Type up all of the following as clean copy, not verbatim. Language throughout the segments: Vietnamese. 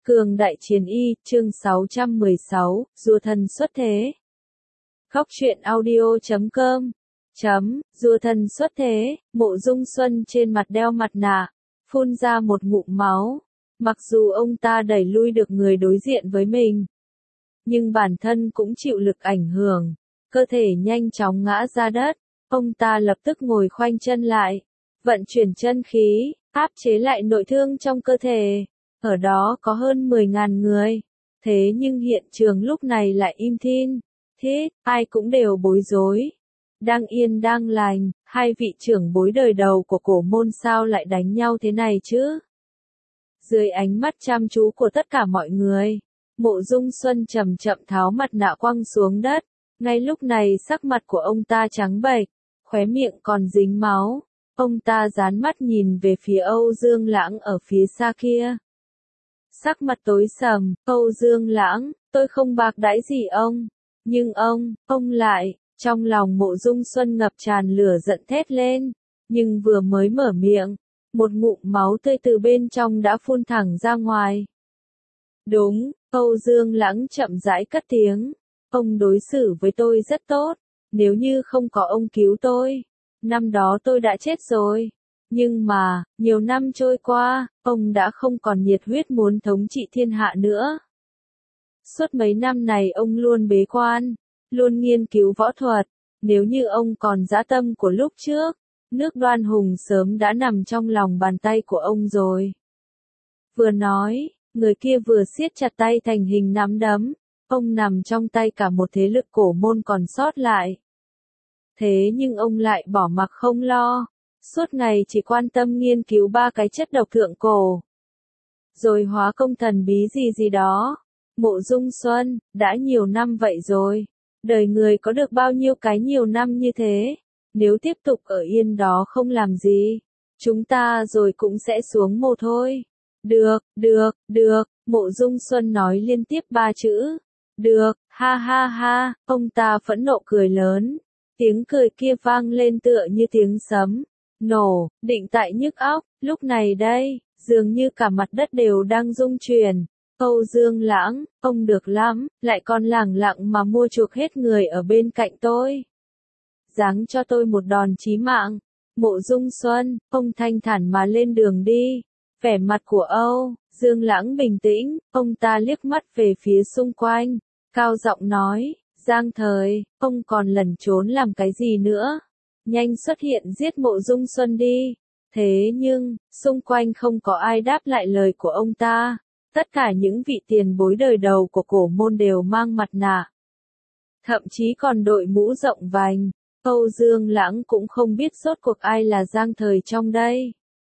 Cường đại chiến y, chương 616, rùa thần xuất thế. Khóc chuyện audio.com Rùa thần xuất thế, Mộ Dung Xuân trên mặt đeo mặt nạ, phun ra một ngụm máu. Mặc dù ông ta đẩy lui được người đối diện với mình, nhưng bản thân cũng chịu lực ảnh hưởng, cơ thể nhanh chóng ngã ra đất. Ông ta lập tức ngồi khoanh chân lại, vận chuyển chân khí, áp chế lại nội thương trong cơ thể. Ở đó có hơn 10.000 người, thế nhưng hiện trường lúc này lại im thin, thít, ai cũng đều bối rối. Đang yên đang lành, hai vị trưởng bối đời đầu của cổ môn sao lại đánh nhau thế này chứ? Dưới ánh mắt chăm chú của tất cả mọi người, Mộ Dung Xuân chậm chậm tháo mặt nạ quăng xuống đất. Ngay lúc này sắc mặt của ông ta trắng bệch, khóe miệng còn dính máu. Ông ta dán mắt nhìn về phía Âu Dương Lãng ở phía xa kia. Sắc mặt tối sầm, Âu Dương Lãng, tôi không bạc đãi gì ông. Nhưng ông lại, trong lòng Mộ Dung Xuân ngập tràn lửa giận thét lên. Nhưng vừa mới mở miệng, một ngụm máu tươi từ bên trong đã phun thẳng ra ngoài. Đúng, Âu Dương Lãng chậm rãi cất tiếng. Ông đối xử với tôi rất tốt, nếu như không có ông cứu tôi, năm đó tôi đã chết rồi. Nhưng mà, nhiều năm trôi qua, ông đã không còn nhiệt huyết muốn thống trị thiên hạ nữa. Suốt mấy năm này ông luôn bế quan, luôn nghiên cứu võ thuật. Nếu như ông còn dã tâm của lúc trước, nước Đoan Hùng sớm đã nằm trong lòng bàn tay của ông rồi. Vừa nói, người kia vừa siết chặt tay thành hình nắm đấm. Ông nằm trong tay cả một thế lực cổ môn còn sót lại. Thế nhưng ông lại bỏ mặc không lo, suốt ngày chỉ quan tâm nghiên cứu 3 cái chất độc thượng cổ. Rồi hóa công thần bí gì đó. Mộ Dung Xuân, đã nhiều năm vậy rồi. Đời người có được bao nhiêu cái nhiều năm như thế. Nếu tiếp tục ở yên đó không làm gì, chúng ta rồi cũng sẽ xuống mồ thôi. Được, Mộ Dung Xuân nói liên tiếp 3 chữ. Được, ha ha ha, ông ta phẫn nộ cười lớn. Tiếng cười kia vang lên tựa như tiếng sấm, nổ, định tại nhức óc. Lúc này đây, dường như cả mặt đất đều đang rung chuyển. Âu Dương Lãng, ông được lắm, lại còn lẳng lặng mà mua chuộc hết người ở bên cạnh tôi. Giáng cho tôi một đòn chí mạng. Mộ Dung Xuân, ông thanh thản mà lên đường đi. Vẻ mặt của Âu Dương Lãng bình tĩnh, ông ta liếc mắt về phía xung quanh, cao giọng nói, Giang Thời, ông còn lẩn trốn làm cái gì nữa? Nhanh xuất hiện giết Mộ Dung Xuân đi. Thế nhưng, xung quanh không có ai đáp lại lời của ông ta. Tất cả những vị tiền bối đời đầu của cổ môn đều mang mặt nạ. Thậm chí còn đội mũ rộng vành. Âu Dương Lãng cũng không biết rốt cuộc ai là Giang Thời trong đây.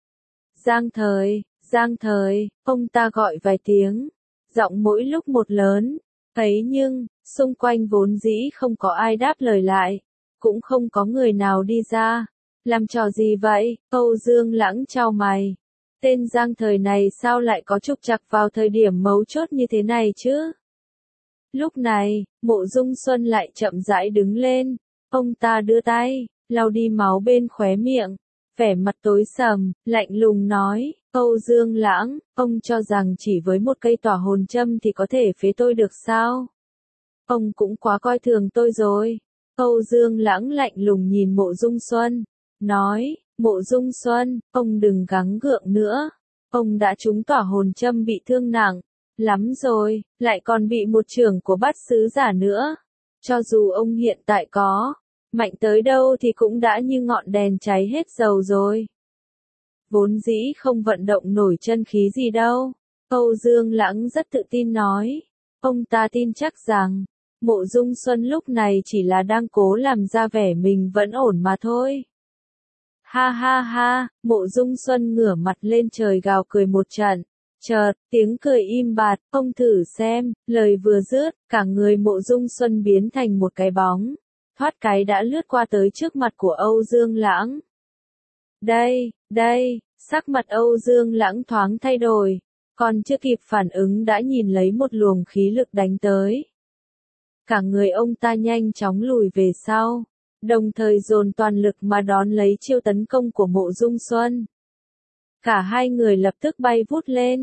Giang Thời, ông ta gọi vài tiếng, giọng mỗi lúc một lớn. Ấy nhưng, xung quanh vốn dĩ không có ai đáp lời lại, cũng không có người nào đi ra. Làm trò gì vậy? Âu Dương Lãng chau mày. Tên Giang Thời này sao lại có trục trặc vào thời điểm mấu chốt như thế này chứ? Lúc này, Mộ Dung Xuân lại chậm rãi đứng lên. Ông ta đưa tay, lau đi máu bên khóe miệng. Vẻ mặt tối sầm, lạnh lùng nói, Âu Dương Lãng, ông cho rằng chỉ với một cây tỏa hồn châm thì có thể phế tôi được sao? Ông cũng quá coi thường tôi rồi. Âu Dương Lãng lạnh lùng nhìn Mộ Dung Xuân, nói, Mộ Dung Xuân, ông đừng gắng gượng nữa. Ông đã trúng tỏa hồn châm bị thương nặng lắm rồi, lại còn bị một chưởng của Bát sứ giả nữa. Cho dù ông hiện tại có mạnh tới đâu thì cũng đã như ngọn đèn cháy hết dầu rồi. Vốn dĩ không vận động nổi chân khí gì đâu. Âu Dương Lãng rất tự tin nói. Ông ta tin chắc rằng, Mộ Dung Xuân lúc này chỉ là đang cố làm ra vẻ mình vẫn ổn mà thôi. Ha ha ha, Mộ Dung Xuân ngửa mặt lên trời gào cười một trận. Chợt, tiếng cười im bặt, ông thử xem, lời vừa dứt, cả người Mộ Dung Xuân biến thành một cái bóng. Thoát cái đã lướt qua tới trước mặt của Âu Dương Lãng. Đây, sắc mặt Âu Dương Lãng thoáng thay đổi, còn chưa kịp phản ứng đã nhìn lấy một luồng khí lực đánh tới. Cả người ông ta nhanh chóng lùi về sau, đồng thời dồn toàn lực mà đón lấy chiêu tấn công của Mộ Dung Xuân. Cả hai người lập tức bay vút lên,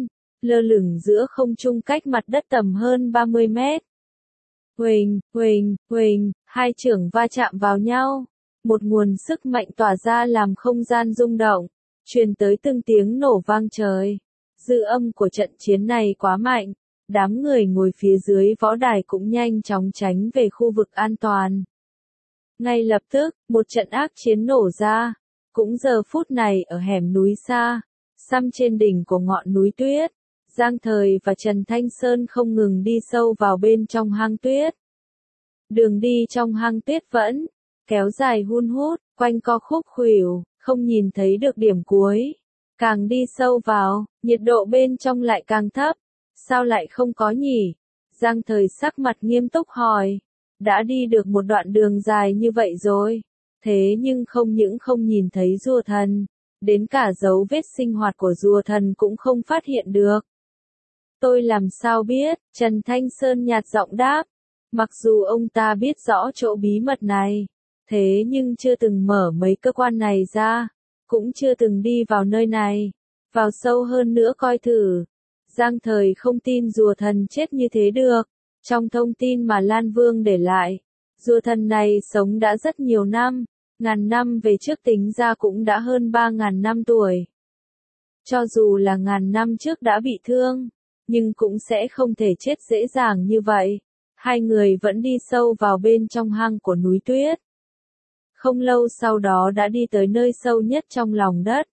lơ lửng giữa không trung cách mặt đất tầm hơn 30 mét. Huỳnh, huỳnh, huỳnh, hai chưởng va chạm vào nhau. Một nguồn sức mạnh tỏa ra làm không gian rung động, truyền tới từng tiếng nổ vang trời. Dư âm của trận chiến này quá mạnh, đám người ngồi phía dưới võ đài cũng nhanh chóng tránh về khu vực an toàn. Ngay lập tức, một trận ác chiến nổ ra. Cũng giờ phút này ở hẻm núi xa, xăm trên đỉnh của ngọn núi tuyết, Giang Thời và Trần Thanh Sơn không ngừng đi sâu vào bên trong hang tuyết. Đường đi trong hang tuyết vẫn kéo dài hun hút, quanh co khúc khuỷu, không nhìn thấy được điểm cuối. Càng đi sâu vào, nhiệt độ bên trong lại càng thấp. Sao lại không có nhỉ? Giang Thời sắc mặt nghiêm túc hỏi. Đã đi được một đoạn đường dài như vậy rồi. Thế nhưng không những không nhìn thấy rùa thần, đến cả dấu vết sinh hoạt của rùa thần cũng không phát hiện được. Tôi làm sao biết? Trần Thanh Sơn nhạt giọng đáp. Mặc dù ông ta biết rõ chỗ bí mật này, thế nhưng chưa từng mở mấy cơ quan này ra, cũng chưa từng đi vào nơi này, vào sâu hơn nữa coi thử. Giang Thời không tin rùa thần chết như thế được. Trong thông tin mà Lan Vương để lại, rùa thần này sống đã rất nhiều năm, ngàn năm về trước tính ra cũng đã hơn 3.000 năm tuổi. Cho dù là ngàn năm trước đã bị thương, nhưng cũng sẽ không thể chết dễ dàng như vậy. Hai người vẫn đi sâu vào bên trong hang của núi tuyết. Không lâu sau đó đã đi tới nơi sâu nhất trong lòng đất.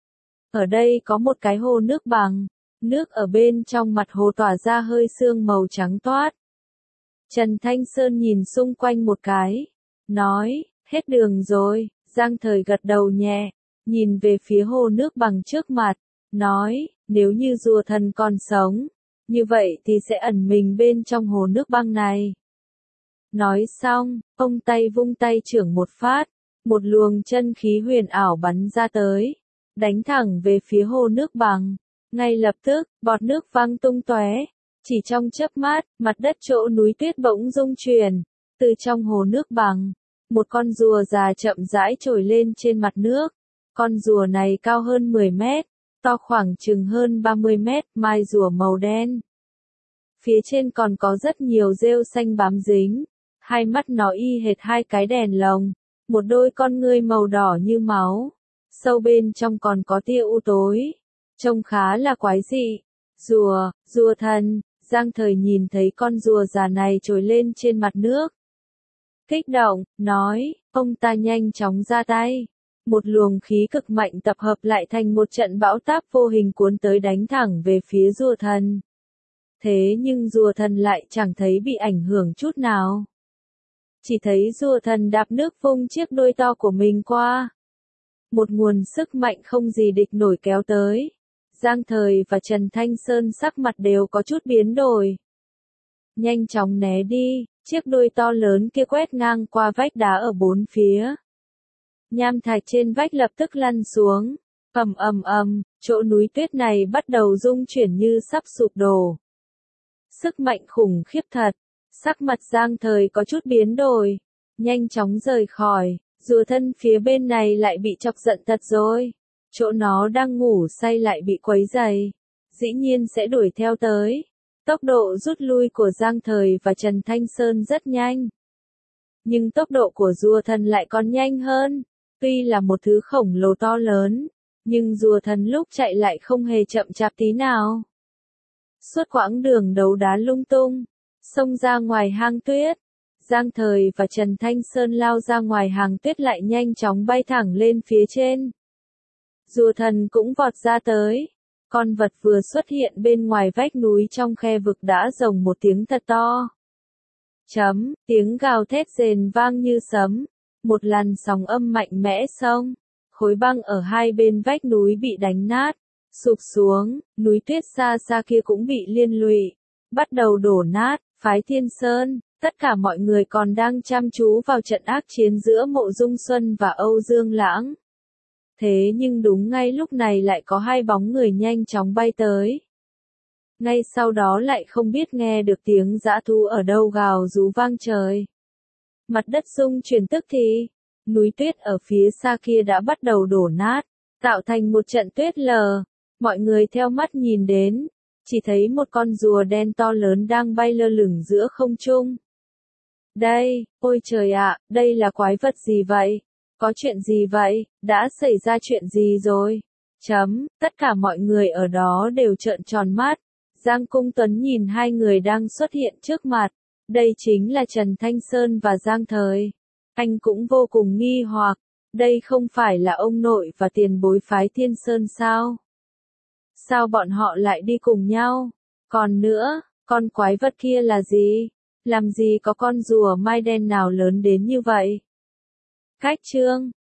Ở đây có một cái hồ nước bằng, nước ở bên trong mặt hồ tỏa ra hơi sương màu trắng toát. Trần Thanh Sơn nhìn xung quanh một cái, nói, hết đường rồi. Giang Thời gật đầu nhẹ, nhìn về phía hồ nước bằng trước mặt, nói, nếu như rùa thần còn sống, như vậy thì sẽ ẩn mình bên trong hồ nước băng này. Nói xong, ông tay vung tay chưởng một phát, một luồng chân khí huyền ảo bắn ra tới, đánh thẳng về phía hồ nước bằng. Ngay lập tức, bọt nước văng tung tóe. Chỉ trong chớp mắt, mặt đất chỗ núi tuyết bỗng rung chuyển. Từ trong hồ nước bằng, một con rùa già chậm rãi trồi lên trên mặt nước. Con rùa này cao hơn 10 mét, to khoảng chừng hơn 30 mét, mai rùa màu đen. Phía trên còn có rất nhiều rêu xanh bám dính. Hai mắt nó y hệt hai cái đèn lồng, một đôi con ngươi màu đỏ như máu. Sâu bên trong còn có tia u tối, trông khá là quái dị. Rùa thần. Giang Thời nhìn thấy con rùa già này trồi lên trên mặt nước. Kích động, nói, ông ta nhanh chóng ra tay. Một luồng khí cực mạnh tập hợp lại thành một trận bão táp vô hình cuốn tới đánh thẳng về phía rùa thần. Thế nhưng rùa thần lại chẳng thấy bị ảnh hưởng chút nào. Chỉ thấy rùa thần đạp nước vung chiếc đuôi to của mình qua. Một nguồn sức mạnh không gì địch nổi kéo tới. Giang Thời và Trần Thanh Sơn sắc mặt đều có chút biến đổi. Nhanh chóng né đi, chiếc đuôi to lớn kia quét ngang qua vách đá ở bốn phía. Nham thạch trên vách lập tức lăn xuống. Ầm ầm ầm, chỗ núi tuyết này bắt đầu rung chuyển như sắp sụp đổ. Sức mạnh khủng khiếp thật. Sắc mặt Giang Thời có chút biến đổi. Nhanh chóng rời khỏi, rùa thân phía bên này lại bị chọc giận thật rồi. Chỗ nó đang ngủ say lại bị quấy rầy, dĩ nhiên sẽ đuổi theo tới. Tốc độ rút lui của Giang Thời và Trần Thanh Sơn rất nhanh. Nhưng tốc độ của rùa thần lại còn nhanh hơn. Tuy là một thứ khổng lồ to lớn, nhưng rùa thần lúc chạy lại không hề chậm chạp tí nào. Suốt quãng đường đấu đá lung tung, xông ra ngoài hang tuyết. Giang Thời và Trần Thanh Sơn lao ra ngoài hang tuyết lại nhanh chóng bay thẳng lên phía trên. Rùa thần cũng vọt ra tới. Con vật vừa xuất hiện bên ngoài vách núi trong khe vực đã rồng một tiếng thật to. Tiếng gào thét rền vang như sấm. Một làn sóng âm mạnh mẽ xông. Khối băng ở hai bên vách núi bị đánh nát, sụp xuống, núi tuyết xa xa kia cũng bị liên lụy, bắt đầu đổ nát. Phái Thiên Sơn, tất cả mọi người còn đang chăm chú vào trận ác chiến giữa Mộ Dung Xuân và Âu Dương Lãng. Thế nhưng đúng ngay lúc này lại có hai bóng người nhanh chóng bay tới. Ngay sau đó lại không biết nghe được tiếng dã thú ở đâu gào rú vang trời. Mặt đất rung chuyển tức thì, núi tuyết ở phía xa kia đã bắt đầu đổ nát, tạo thành một trận tuyết lở. Mọi người theo mắt nhìn đến, chỉ thấy một con rùa đen to lớn đang bay lơ lửng giữa không trung. Đây, ôi trời ạ, đây là quái vật gì vậy? Có chuyện gì vậy? Đã xảy ra chuyện gì rồi? Tất cả mọi người ở đó đều trợn tròn mắt. Giang Cung Tuấn nhìn hai người đang xuất hiện trước mặt. Đây chính là Trần Thanh Sơn và Giang Thời. Anh cũng vô cùng nghi hoặc. Đây không phải là ông nội và tiền bối phái Thiên Sơn sao? Sao bọn họ lại đi cùng nhau? Còn nữa, con quái vật kia là gì? Làm gì có con rùa mai đen nào lớn đến như vậy? Cách chương